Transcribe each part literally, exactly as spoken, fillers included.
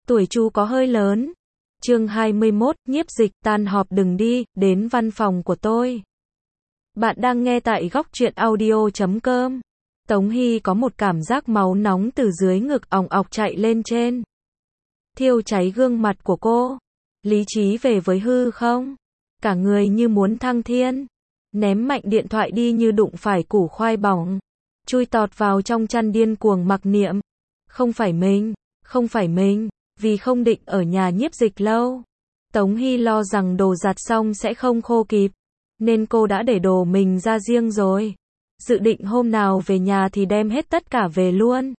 tuổi chú có hơi lớn. Chương hai mươi mốt, Nhiếp Dịch, tan họp đừng đi, đến văn phòng của tôi. Bạn đang nghe tại góc truyện audio chấm com. Tống Hy có một cảm giác máu nóng từ dưới ngực òng ọc chạy lên trên. Thiêu cháy gương mặt của cô. Lý trí về với hư không? Cả người như muốn thăng thiên. Ném mạnh điện thoại đi như đụng phải củ khoai bỏng. Chui tọt vào trong chăn điên cuồng mặc niệm. Không phải mình, không phải mình, vì không định ở nhà Nhiếp Dịch lâu. Tống Hy lo rằng đồ giặt xong sẽ không khô kịp, nên cô đã để đồ mình ra riêng rồi. Dự định hôm nào về nhà thì đem hết tất cả về luôn.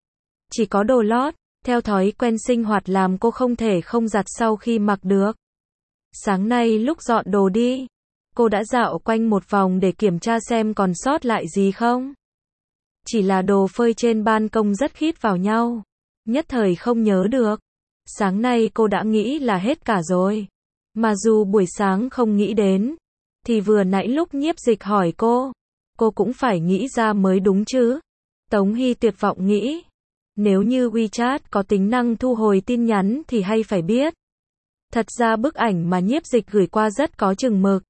Chỉ có đồ lót, theo thói quen sinh hoạt làm cô không thể không giặt sau khi mặc được. Sáng nay lúc dọn đồ đi, cô đã dạo quanh một vòng để kiểm tra xem còn sót lại gì không. Chỉ là đồ phơi trên ban công rất khít vào nhau, nhất thời không nhớ được. Sáng nay cô đã nghĩ là hết cả rồi. Mà dù buổi sáng không nghĩ đến, thì vừa nãy lúc Nhiếp Dịch hỏi cô, cô cũng phải nghĩ ra mới đúng chứ. Tống Hy tuyệt vọng nghĩ, nếu như WeChat có tính năng thu hồi tin nhắn thì hay phải biết. Thật ra bức ảnh mà Nhiếp Dịch gửi qua rất có chừng mực.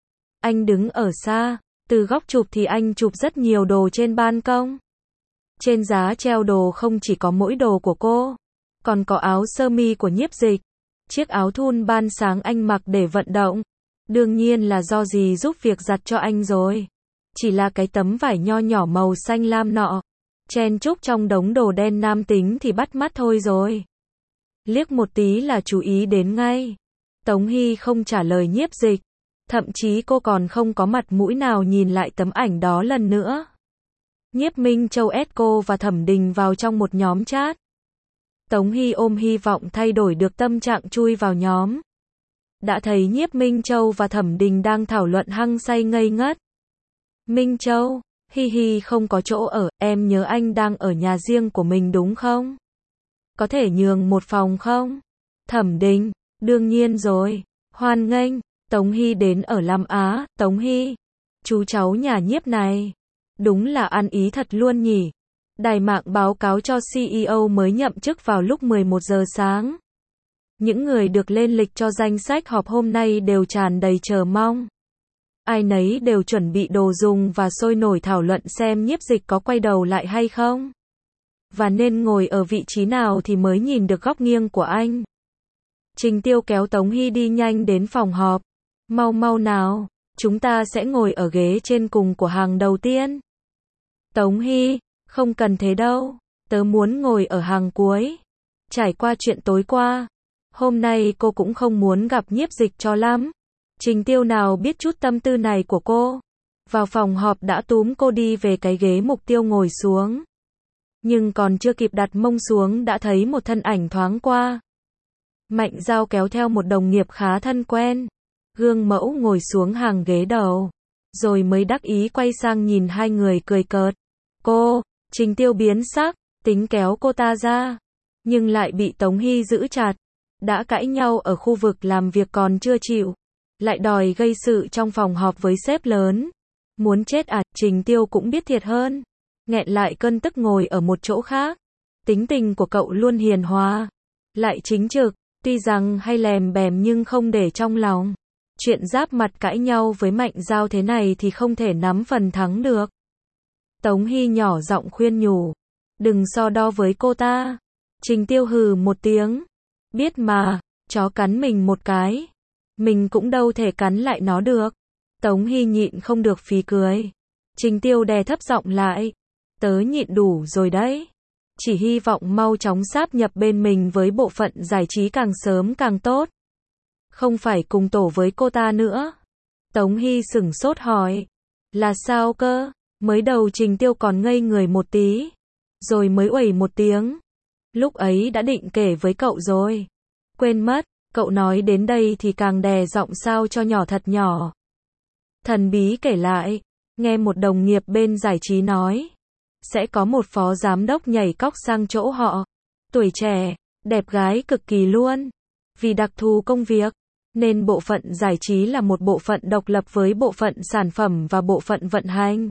Anh đứng ở xa, từ góc chụp thì anh chụp rất nhiều đồ trên ban công. Trên giá treo đồ không chỉ có mỗi đồ của cô, còn có áo sơ mi của Nhiếp Dịch, chiếc áo thun ban sáng anh mặc để vận động. Đương nhiên là do gì giúp việc giặt cho anh rồi. Chỉ là cái tấm vải nho nhỏ màu xanh lam nọ, chen chúc trong đống đồ đen nam tính thì bắt mắt thôi rồi. Liếc một tí là chú ý đến ngay. Tống Hy không trả lời Nhiếp Dịch, thậm chí cô còn không có mặt mũi nào nhìn lại tấm ảnh đó lần nữa. Nhiếp Minh Châu ét cô và Thẩm Đình vào trong một nhóm chat. Tống Hy ôm hy vọng thay đổi được tâm trạng chui vào nhóm. Đã thấy Nhiếp Minh Châu và Thẩm Đình đang thảo luận hăng say ngây ngất. Minh Châu, hi hi không có chỗ ở, em nhớ anh đang ở nhà riêng của mình đúng không? Có thể nhường một phòng không? Thẩm Đình, đương nhiên rồi, hoan nghênh. Tống Hy đến ở Lam Á. Tống Hy, chú cháu nhà Nhiếp này, đúng là ăn ý thật luôn nhỉ. Đài mạng báo cáo cho xê e ô mới nhậm chức vào lúc mười một giờ sáng. Những người được lên lịch cho danh sách họp hôm nay đều tràn đầy chờ mong. Ai nấy đều chuẩn bị đồ dùng và sôi nổi thảo luận xem Nhiếp Dịch có quay đầu lại hay không. Và nên ngồi ở vị trí nào thì mới nhìn được góc nghiêng của anh. Trình Tiêu kéo Tống Hy đi nhanh đến phòng họp. Mau mau nào, chúng ta sẽ ngồi ở ghế trên cùng của hàng đầu tiên. Tống Hy, không cần thế đâu, tớ muốn ngồi ở hàng cuối. Trải qua chuyện tối qua, hôm nay cô cũng không muốn gặp Nhiếp Dịch cho lắm. Trình Tiêu nào biết chút tâm tư này của cô. Vào phòng họp đã túm cô đi về cái ghế mục tiêu ngồi xuống. Nhưng còn chưa kịp đặt mông xuống đã thấy một thân ảnh thoáng qua. Mạnh Giao kéo theo một đồng nghiệp khá thân quen. Gương mẫu ngồi xuống hàng ghế đầu. Rồi mới đắc ý quay sang nhìn hai người cười cợt. Cô, Trình Tiêu biến sắc, tính kéo cô ta ra. Nhưng lại bị Tống Hy giữ chặt. Đã cãi nhau ở khu vực làm việc còn chưa chịu. Lại đòi gây sự trong phòng họp với sếp lớn. Muốn chết à, Trình Tiêu cũng biết thiệt hơn. Nghẹn lại cơn tức ngồi ở một chỗ khác. Tính tình của cậu luôn hiền hòa. Lại chính trực, tuy rằng hay lèm bèm nhưng không để trong lòng. Chuyện giáp mặt cãi nhau với Mạnh Giao thế này thì không thể nắm phần thắng được. Tống Hy nhỏ giọng khuyên nhủ. Đừng so đo với cô ta. Trình Tiêu hừ một tiếng. Biết mà, chó cắn mình một cái. Mình cũng đâu thể cắn lại nó được. Tống Hy nhịn không được phì cười. Trình Tiêu đè thấp giọng lại. Tớ nhịn đủ rồi đấy. Chỉ hy vọng mau chóng sáp nhập bên mình với bộ phận giải trí càng sớm càng tốt. Không phải cùng tổ với cô ta nữa. Tống Hy sửng sốt hỏi. Là sao cơ? Mới đầu Trình Tiêu còn ngây người một tí. Rồi mới uẩy một tiếng. Lúc ấy đã định kể với cậu rồi. Quên mất, cậu nói đến đây thì càng đè giọng sao cho nhỏ thật nhỏ. Thần bí kể lại, nghe một đồng nghiệp bên giải trí nói. Sẽ có một phó giám đốc nhảy cóc sang chỗ họ. Tuổi trẻ, đẹp gái cực kỳ luôn. Vì đặc thù công việc, nên bộ phận giải trí là một bộ phận độc lập với bộ phận sản phẩm và bộ phận vận hành.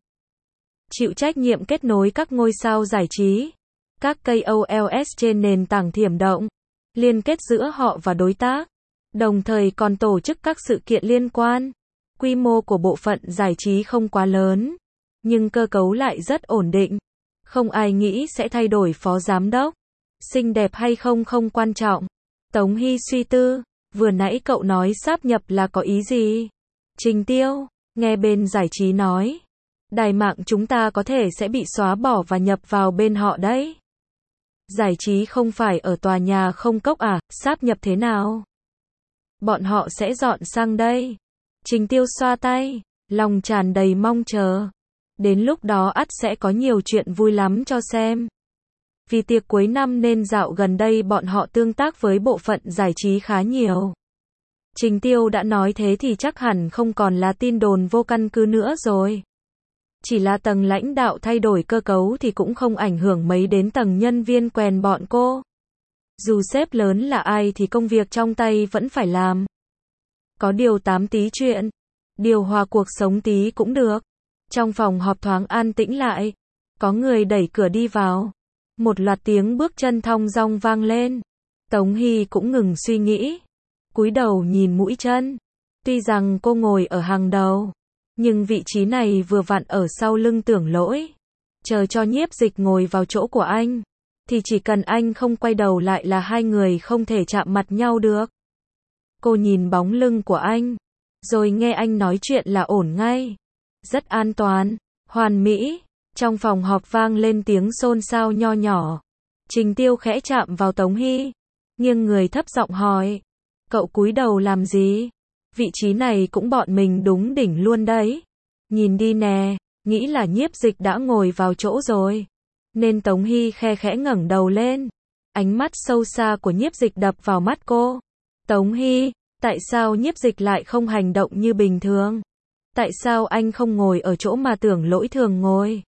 Chịu trách nhiệm kết nối các ngôi sao giải trí, các ca o lờ trên nền tảng thiểm động, liên kết giữa họ và đối tác, đồng thời còn tổ chức các sự kiện liên quan. Quy mô của bộ phận giải trí không quá lớn, nhưng cơ cấu lại rất ổn định. Không ai nghĩ sẽ thay đổi phó giám đốc. Xinh đẹp hay không không quan trọng. Tống Hy suy tư, vừa nãy cậu nói sáp nhập là có ý gì? Trình Tiêu, nghe bên giải trí nói, đài mạng chúng ta có thể sẽ bị xóa bỏ và nhập vào bên họ đấy. Giải trí không phải ở tòa nhà không cốc à, sáp nhập thế nào? Bọn họ sẽ dọn sang đây. Trình Tiêu xoa tay, lòng tràn đầy mong chờ. Đến lúc đó ắt sẽ có nhiều chuyện vui lắm cho xem. Vì tiệc cuối năm nên dạo gần đây bọn họ tương tác với bộ phận giải trí khá nhiều. Trình Tiêu đã nói thế thì chắc hẳn không còn là tin đồn vô căn cứ nữa rồi. Chỉ là tầng lãnh đạo thay đổi cơ cấu thì cũng không ảnh hưởng mấy đến tầng nhân viên quèn bọn cô. Dù sếp lớn là ai thì công việc trong tay vẫn phải làm. Có điều tám tí chuyện, điều hòa cuộc sống tí cũng được. Trong phòng họp thoáng an tĩnh lại, có người đẩy cửa đi vào. Một loạt tiếng bước chân thong dong vang lên. Tống Hy cũng ngừng suy nghĩ, cúi đầu nhìn mũi chân. Tuy rằng cô ngồi ở hàng đầu, nhưng vị trí này vừa vặn ở sau lưng Tưởng Lỗi. Chờ cho Nhiếp Dịch ngồi vào chỗ của anh, thì chỉ cần anh không quay đầu lại là hai người không thể chạm mặt nhau được. Cô nhìn bóng lưng của anh, rồi nghe anh nói chuyện là ổn ngay. Rất an toàn, hoàn mỹ. Trong phòng họp vang lên tiếng xôn xao nho nhỏ. Trình Tiêu khẽ chạm vào Tống Hy, nghiêng người thấp giọng hỏi, cậu cúi đầu làm gì? Vị trí này cũng bọn mình đúng đỉnh luôn đấy. Nhìn đi nè, nghĩ là Nhiếp Dịch đã ngồi vào chỗ rồi. Nên Tống Hy khe khẽ ngẩng đầu lên. Ánh mắt sâu xa của Nhiếp Dịch đập vào mắt cô. Tống Hy, tại sao Nhiếp Dịch lại không hành động như bình thường? Tại sao anh không ngồi ở chỗ mà Tưởng Lỗi thường ngồi?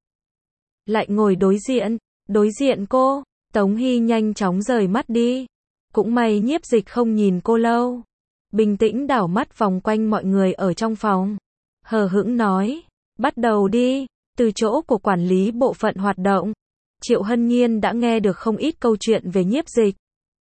Lại ngồi đối diện, đối diện cô. Tống Hy nhanh chóng rời mắt đi. Cũng may Nhiếp Dịch không nhìn cô lâu. Bình tĩnh đảo mắt vòng quanh mọi người ở trong phòng. Hờ hững nói, bắt đầu đi. Từ chỗ của quản lý bộ phận hoạt động, Triệu Hân Nhiên đã nghe được không ít câu chuyện về Nhiếp Dịch.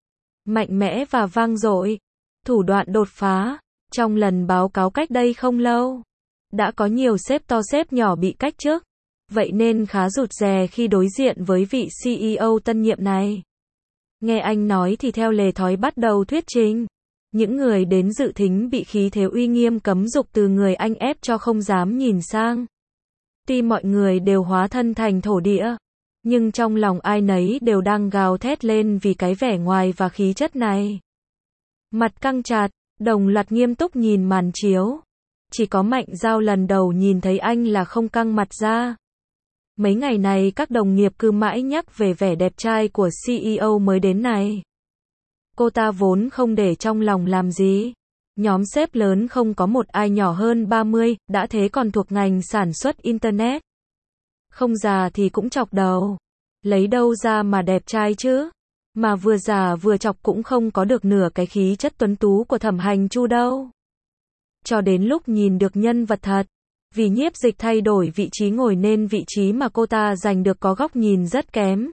Mạnh mẽ và vang dội. Thủ đoạn đột phá. Trong lần báo cáo cách đây không lâu, đã có nhiều sếp to sếp nhỏ bị cách chức. Vậy nên khá rụt rè khi đối diện với vị xê e ô tân nhiệm này. Nghe anh nói thì theo lề thói bắt đầu thuyết trình. Những người đến dự thính bị khí thế uy nghiêm cấm dục từ người anh ép cho không dám nhìn sang. Tuy mọi người đều hóa thân thành thổ địa, nhưng trong lòng ai nấy đều đang gào thét lên vì cái vẻ ngoài và khí chất này. Mặt căng chặt, đồng loạt nghiêm túc nhìn màn chiếu. Chỉ có Mạnh Giao lần đầu nhìn thấy anh là không căng mặt ra. Mấy ngày này các đồng nghiệp cứ mãi nhắc về vẻ đẹp trai của xê e ô mới đến này. Cô ta vốn không để trong lòng làm gì. Nhóm sếp lớn không có một ai nhỏ hơn ba mươi, đã thế còn thuộc ngành sản xuất Internet. Không già thì cũng chọc đầu. Lấy đâu ra mà đẹp trai chứ? Mà vừa già vừa chọc cũng không có được nửa cái khí chất tuấn tú của Thẩm Hành Chu đâu. Cho đến lúc nhìn được nhân vật thật. Vì Nhiếp Dịch thay đổi vị trí ngồi nên vị trí mà cô ta giành được có góc nhìn rất kém.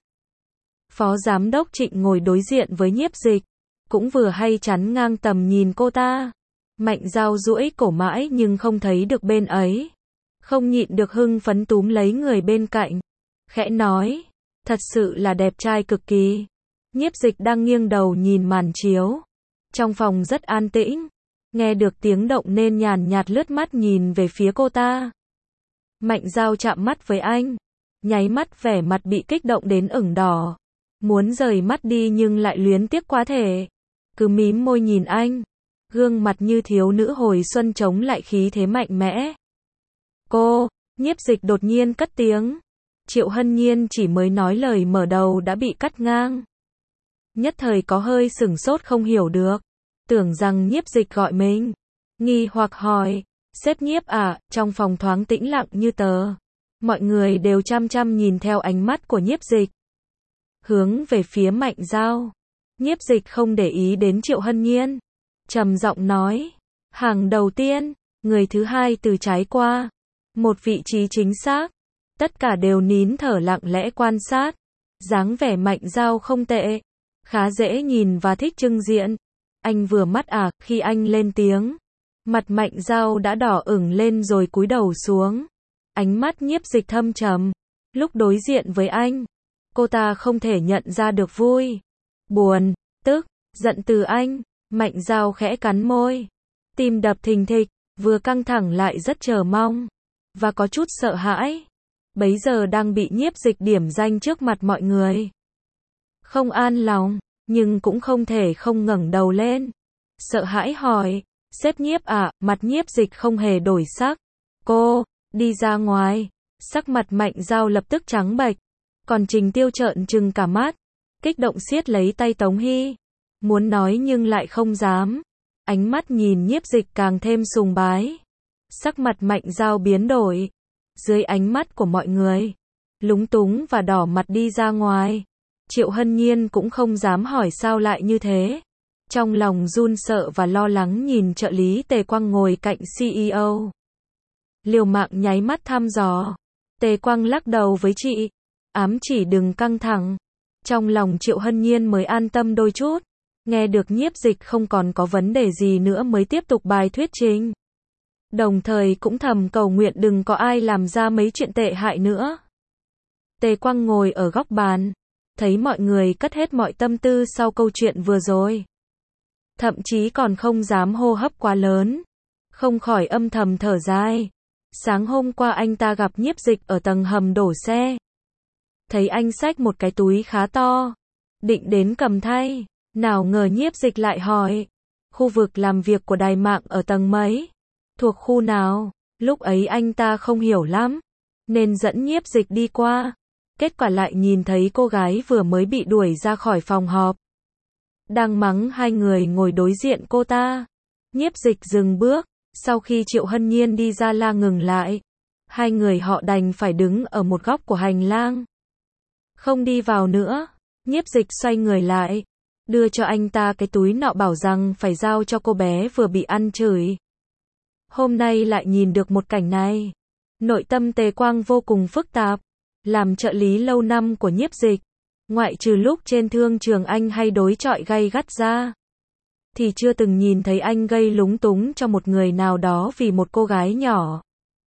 Phó Giám đốc Trịnh ngồi đối diện với Nhiếp Dịch, cũng vừa hay chắn ngang tầm nhìn cô ta. Mạnh Giao duỗi cổ mãi nhưng không thấy được bên ấy. Không nhịn được hưng phấn túm lấy người bên cạnh. Khẽ nói, thật sự là đẹp trai cực kỳ. Nhiếp Dịch đang nghiêng đầu nhìn màn chiếu. Trong phòng rất an tĩnh. Nghe được tiếng động nên nhàn nhạt lướt mắt nhìn về phía cô ta. Mạnh Giao chạm mắt với anh. Nháy mắt vẻ mặt bị kích động đến ửng đỏ. Muốn rời mắt đi nhưng lại luyến tiếc quá thể. Cứ mím môi nhìn anh. Gương mặt như thiếu nữ hồi xuân chống lại khí thế mạnh mẽ. Cô, Nhiếp Dịch đột nhiên cất tiếng. Triệu Hân Nhiên chỉ mới nói lời mở đầu đã bị cắt ngang. Nhất thời có hơi sửng sốt không hiểu được. Tưởng rằng Nhiếp Dịch gọi mình. Nghi hoặc hỏi, sếp Nhiếp à, trong phòng thoáng tĩnh lặng như tờ. Mọi người đều chăm chăm nhìn theo ánh mắt của Nhiếp Dịch. Hướng về phía Mạnh Giao. Nhiếp Dịch không để ý đến Triệu Hân Nhiên. Trầm giọng nói, hàng đầu tiên, người thứ hai từ trái qua. Một vị trí chính xác. Tất cả đều nín thở lặng lẽ quan sát. Dáng vẻ Mạnh Giao không tệ. khá dễ nhìn và thích trưng diện. Anh vừa mắt à, khi anh lên tiếng. Mặt Mạnh Dao đã đỏ ửng lên rồi cúi đầu xuống. Ánh mắt Nhiếp Dịch thâm trầm. Lúc đối diện với anh, cô ta không thể nhận ra được vui, buồn, tức, giận từ anh. Mạnh Dao khẽ cắn môi. Tim đập thình thịch, vừa căng thẳng lại rất chờ mong. Và có chút sợ hãi. Bấy giờ đang bị Nhiếp Dịch điểm danh trước mặt mọi người. Không an lòng, nhưng cũng không thể không ngẩng đầu lên. Sợ hãi hỏi, sếp Nhiếp à, mặt Nhiếp Dịch không hề đổi sắc. Cô, đi ra ngoài. Sắc mặt Mạnh Dao lập tức trắng bệch. Còn Trình Tiêu trợn trừng cả mắt. Kích động siết lấy tay Tống Hy. Muốn nói nhưng lại không dám. Ánh mắt nhìn Nhiếp Dịch càng thêm sùng bái. Sắc mặt Mạnh Dao biến đổi. Dưới ánh mắt của mọi người, lúng túng và đỏ mặt đi ra ngoài. Triệu Hân Nhiên cũng không dám hỏi sao lại như thế. Trong lòng run sợ và lo lắng nhìn trợ lý Tề Quang ngồi cạnh xê e ô. Liều mạng nháy mắt thăm dò. Tề Quang lắc đầu với chị. Ám chỉ đừng căng thẳng. Trong lòng Triệu Hân Nhiên mới an tâm đôi chút. Nghe được Nhiếp Dịch không còn có vấn đề gì nữa mới tiếp tục bài thuyết trình. Đồng thời cũng thầm cầu nguyện đừng có ai làm ra mấy chuyện tệ hại nữa. Tề Quang ngồi ở góc bàn. Thấy mọi người cất hết mọi tâm tư sau câu chuyện vừa rồi. Thậm chí còn không dám hô hấp quá lớn. Không khỏi âm thầm thở dài. Sáng hôm qua anh ta gặp Nhiếp Dịch ở tầng hầm đổ xe. Thấy anh xách một cái túi khá to. Định đến cầm thay. Nào ngờ Nhiếp Dịch lại hỏi. Khu vực làm việc của đài mạng ở tầng mấy? Thuộc khu nào? Lúc ấy anh ta không hiểu lắm. Nên dẫn Nhiếp Dịch đi qua. Kết quả lại nhìn thấy cô gái vừa mới bị đuổi ra khỏi phòng họp. Đang mắng hai người ngồi đối diện cô ta. Nhiếp Dịch dừng bước. Sau khi Triệu Hân Nhiên đi ra la ngừng lại. Hai người họ đành phải đứng ở một góc của hành lang. Không đi vào nữa. Nhiếp Dịch xoay người lại. Đưa cho anh ta cái túi nọ bảo rằng phải giao cho cô bé vừa bị ăn chửi. Hôm nay lại nhìn được một cảnh này. Nội tâm Tề Quang vô cùng phức tạp. Làm trợ lý lâu năm của Nhiếp Dịch. Ngoại trừ lúc trên thương trường anh hay đối chọi gay gắt ra. Thì chưa từng nhìn thấy anh gây lúng túng cho một người nào đó vì một cô gái nhỏ.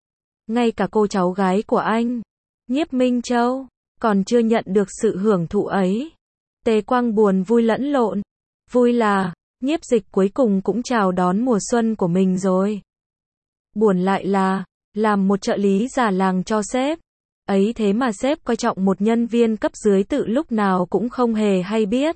Ngay cả cô cháu gái của anh, Nhiếp Minh Châu, còn chưa nhận được sự hưởng thụ ấy. Tề Quang buồn vui lẫn lộn. Vui là, Nhiếp Dịch cuối cùng cũng chào đón mùa xuân của mình rồi. Buồn lại là, làm một trợ lý già làng cho sếp. Ấy thế mà sếp coi trọng một nhân viên cấp dưới tự lúc nào cũng không hề hay biết.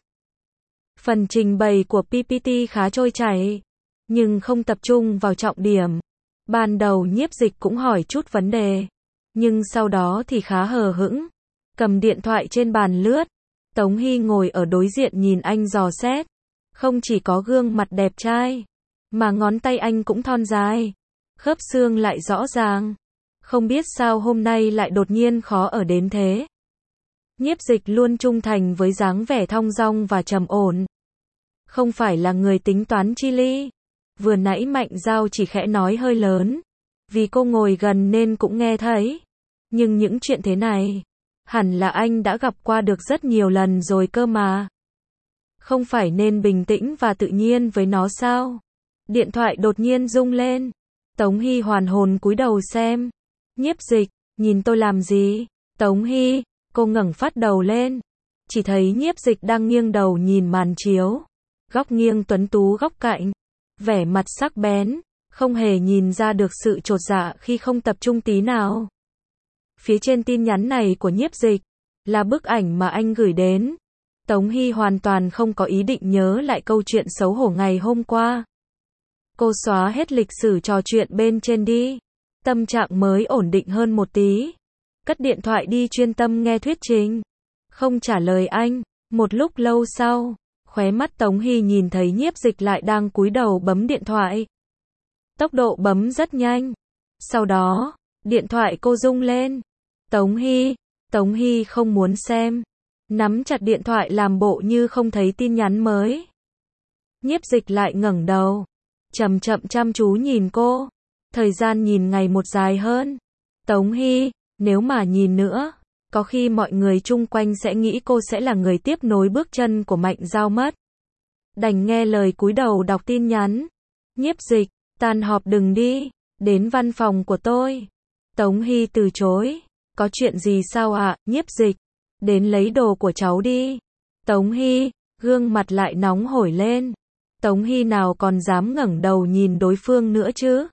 Phần trình bày của pê pê tê khá trôi chảy, nhưng không tập trung vào trọng điểm. Ban đầu Nhiếp Dịch cũng hỏi chút vấn đề, nhưng sau đó thì khá hờ hững. Cầm điện thoại trên bàn lướt. Tống Hy ngồi ở đối diện nhìn anh dò xét. Không chỉ có gương mặt đẹp trai, mà ngón tay anh cũng thon dài. Khớp xương lại rõ ràng. Không biết sao hôm nay lại đột nhiên khó ở đến thế. Nhiếp Dịch luôn trung thành với dáng vẻ thong dong và trầm ổn. Không phải là người tính toán chi ly. Vừa nãy Mạnh Dao chỉ khẽ nói hơi lớn. Vì cô ngồi gần nên cũng nghe thấy. Nhưng những chuyện thế này, hẳn là anh đã gặp qua được rất nhiều lần rồi cơ mà. Không phải nên bình tĩnh và tự nhiên với nó sao? Điện thoại đột nhiên rung lên. Tống Hy hoàn hồn cúi đầu xem. Nhiếp Dịch, nhìn tôi làm gì? Tống Hy, cô ngẩng phát đầu lên. Chỉ thấy Nhiếp Dịch đang nghiêng đầu nhìn màn chiếu. Góc nghiêng tuấn tú góc cạnh. Vẻ mặt sắc bén, không hề nhìn ra được sự chột dạ khi không tập trung tí nào. Phía trên tin nhắn này của Nhiếp Dịch, là bức ảnh mà anh gửi đến. Tống Hy hoàn toàn không có ý định nhớ lại câu chuyện xấu hổ ngày hôm qua. Cô xóa hết lịch sử trò chuyện bên trên đi. Tâm trạng mới ổn định hơn một tí. Cất điện thoại đi chuyên tâm nghe thuyết trình. Không trả lời anh. Một lúc lâu sau, khóe mắt Tống Hy nhìn thấy Nhiếp Dịch lại đang cúi đầu bấm điện thoại. Tốc độ bấm rất nhanh. Sau đó, điện thoại cô rung lên. Tống Hy, Tống Hy không muốn xem. Nắm chặt điện thoại làm bộ như không thấy tin nhắn mới. Nhiếp Dịch lại ngẩng đầu. Chậm chậm chăm chú nhìn cô. Thời gian nhìn ngày một dài hơn. Tống Hy, nếu mà nhìn nữa, Có khi mọi người chung quanh sẽ nghĩ cô sẽ là người tiếp nối bước chân của Mạnh Giao mất. Đành nghe lời cúi đầu đọc tin nhắn. Nhiếp Dịch, tan họp đừng đi, đến văn phòng của tôi. Tống Hy từ chối. Có chuyện gì sao ạ, Nhiếp Dịch? Đến lấy đồ của cháu đi. Tống Hy, gương mặt lại nóng hổi lên. Tống Hy nào còn dám ngẩng đầu nhìn đối phương nữa chứ?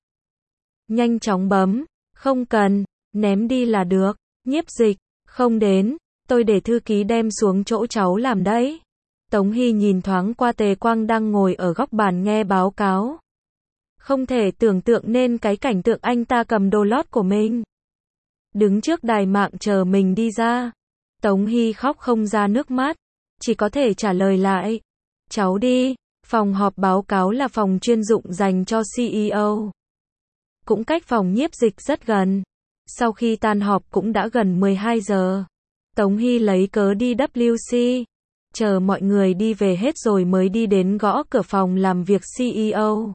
Nhanh chóng bấm. Không cần, ném đi là được. Nhiếp Dịch, không đến, tôi để thư ký đem xuống chỗ cháu làm đấy. Tống Hy nhìn thoáng qua Tề Quang đang ngồi ở góc bàn nghe báo cáo. Không thể tưởng tượng nên cái cảnh tượng anh ta cầm đồ lót của mình. Đứng trước đài mạng chờ mình đi ra. Tống Hy khóc không ra nước mắt, chỉ có thể trả lời lại. Cháu đi, phòng họp báo cáo là phòng chuyên dụng dành cho xê e ô. Cũng cách phòng Nhiếp Dịch rất gần. Sau khi tan họp cũng đã gần mười hai giờ. Tống Hy lấy cớ đi vê kép xê. Chờ mọi người đi về hết rồi mới đi đến gõ cửa phòng làm việc xê e ô.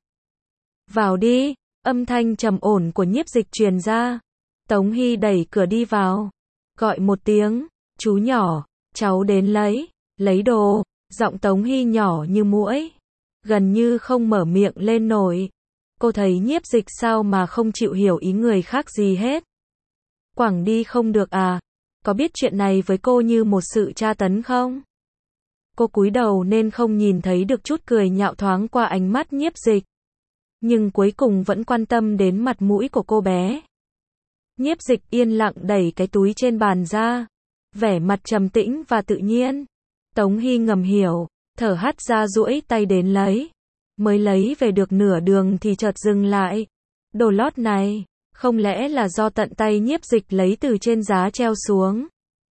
Vào đi, âm thanh trầm ổn của Nhiếp Dịch truyền ra. Tống Hy đẩy cửa đi vào. Gọi một tiếng, chú nhỏ, cháu đến lấy, lấy đồ. Giọng Tống Hy nhỏ như muỗi. Gần như không mở miệng lên nổi. Cô thấy Nhiếp Dịch sao mà không chịu hiểu ý người khác gì hết. Quẳng đi không được à? Có biết chuyện này với cô như một sự tra tấn không? Cô cúi đầu nên không nhìn thấy được chút cười nhạo thoáng qua ánh mắt Nhiếp Dịch. Nhưng cuối cùng vẫn quan tâm đến mặt mũi của cô bé. Nhiếp Dịch yên lặng đẩy cái túi trên bàn ra. Vẻ mặt trầm tĩnh và tự nhiên. Tống Hy ngầm hiểu, thở hắt ra duỗi tay đến lấy. Mới lấy về được nửa đường thì chợt dừng lại. Đồ lót này, không lẽ là do tận tay Nhiếp Dịch lấy từ trên giá treo xuống,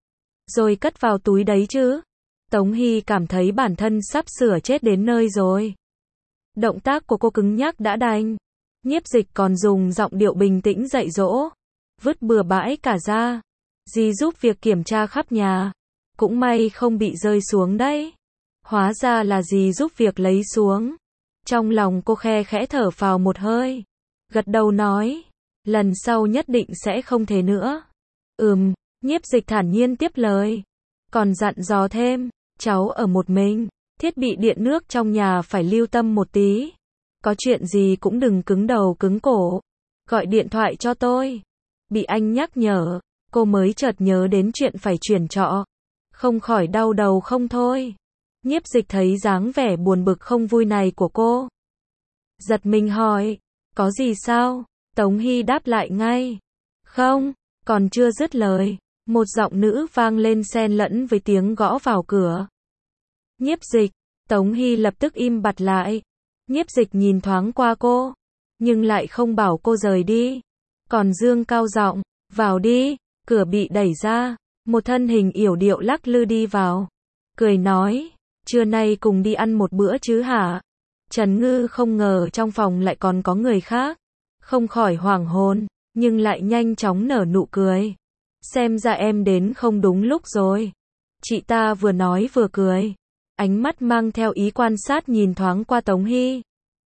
rồi cất vào túi đấy chứ? Tống Hy cảm thấy bản thân sắp sửa chết đến nơi rồi. Động tác của cô cứng nhắc đã đành. Nhiếp Dịch còn dùng giọng điệu bình tĩnh dạy dỗ. Vứt bừa bãi cả ra. Dì giúp việc kiểm tra khắp nhà. Cũng may không bị rơi xuống đấy. Hóa ra là dì giúp việc lấy xuống. Trong lòng cô khe khẽ thở phào một hơi. Gật đầu nói. Lần sau nhất định sẽ không thế nữa. Ừm, Nhiếp Dịch thản nhiên tiếp lời. Còn dặn dò thêm. Cháu ở một mình. Thiết bị điện nước trong nhà phải lưu tâm một tí. Có chuyện gì cũng đừng cứng đầu cứng cổ. Gọi điện thoại cho tôi. Bị anh nhắc nhở, cô mới chợt nhớ đến chuyện phải chuyển trọ. Không khỏi đau đầu không thôi. Nhiếp Dịch thấy dáng vẻ buồn bực không vui này của cô. Giật mình hỏi, có gì sao? Tống Hy đáp lại ngay. Không, còn chưa dứt lời. Một giọng nữ vang lên xen lẫn với tiếng gõ vào cửa. Nhiếp Dịch, Tống Hy lập tức im bặt lại. Nhiếp Dịch nhìn thoáng qua cô, nhưng lại không bảo cô rời đi. Còn dương cao giọng, vào đi. Cửa bị đẩy ra, một thân hình yểu điệu lắc lư đi vào. Cười nói, trưa nay cùng đi ăn một bữa chứ hả? Trần Ngư không ngờ trong phòng lại còn có người khác. Không khỏi hoảng hồn, nhưng lại nhanh chóng nở nụ cười. Xem ra em đến không đúng lúc rồi. Chị ta vừa nói vừa cười. Ánh mắt mang theo ý quan sát nhìn thoáng qua Tống Hy.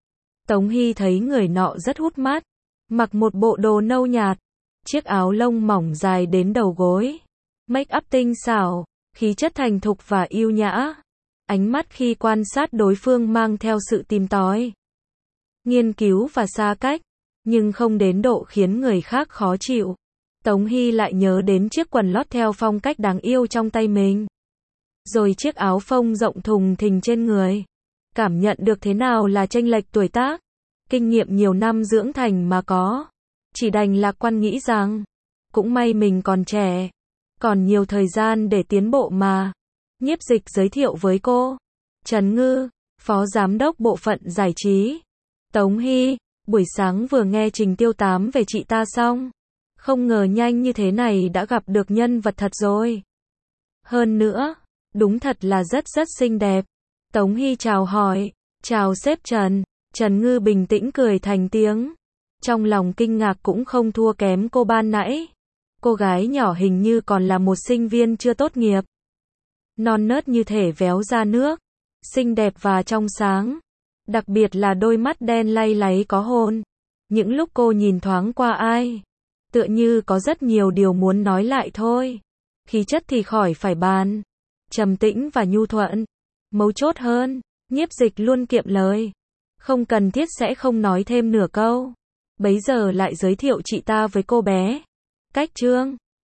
Tống Hy thấy người nọ rất hút mắt. Mặc một bộ đồ nâu nhạt. Chiếc áo lông mỏng dài đến đầu gối. Make up tinh xảo, khí chất thành thục và yêu nhã. Ánh mắt khi quan sát đối phương mang theo sự tìm tòi, nghiên cứu và xa cách, nhưng không đến độ khiến người khác khó chịu. Tống Hy lại nhớ đến chiếc quần lót theo phong cách đáng yêu trong tay mình. Rồi chiếc áo phông rộng thùng thình trên người. Cảm nhận được thế nào là chênh lệch tuổi tác. Kinh nghiệm nhiều năm dưỡng thành mà có. Chỉ đành lạc quan nghĩ rằng, cũng may mình còn trẻ. Còn nhiều thời gian để tiến bộ mà. Nhiếp Dịch giới thiệu với cô. Trần Ngư, Phó Giám đốc Bộ phận Giải trí. Tống Hy, buổi sáng vừa nghe Trình Tiêu Tám về chị ta xong. Không ngờ nhanh như thế này đã gặp được nhân vật thật rồi. Hơn nữa, đúng thật là rất rất xinh đẹp. Tống Hy chào hỏi. Chào sếp Trần. Trần Ngư bình tĩnh cười thành tiếng. Trong lòng kinh ngạc cũng không thua kém cô ban nãy. Cô gái nhỏ hình như còn là một sinh viên chưa tốt nghiệp. Non nớt như thể véo ra nước. Xinh đẹp và trong sáng. Đặc biệt là đôi mắt đen lay láy có hồn. Những lúc cô nhìn thoáng qua ai, tựa như có rất nhiều điều muốn nói lại thôi. khí chất thì khỏi phải bàn. Trầm tĩnh và nhu thuận. Mấu chốt hơn, Nhiếp Dịch luôn kiệm lời. Không cần thiết sẽ không nói thêm nửa câu. Bấy giờ lại giới thiệu chị ta với cô bé. Cách Trương.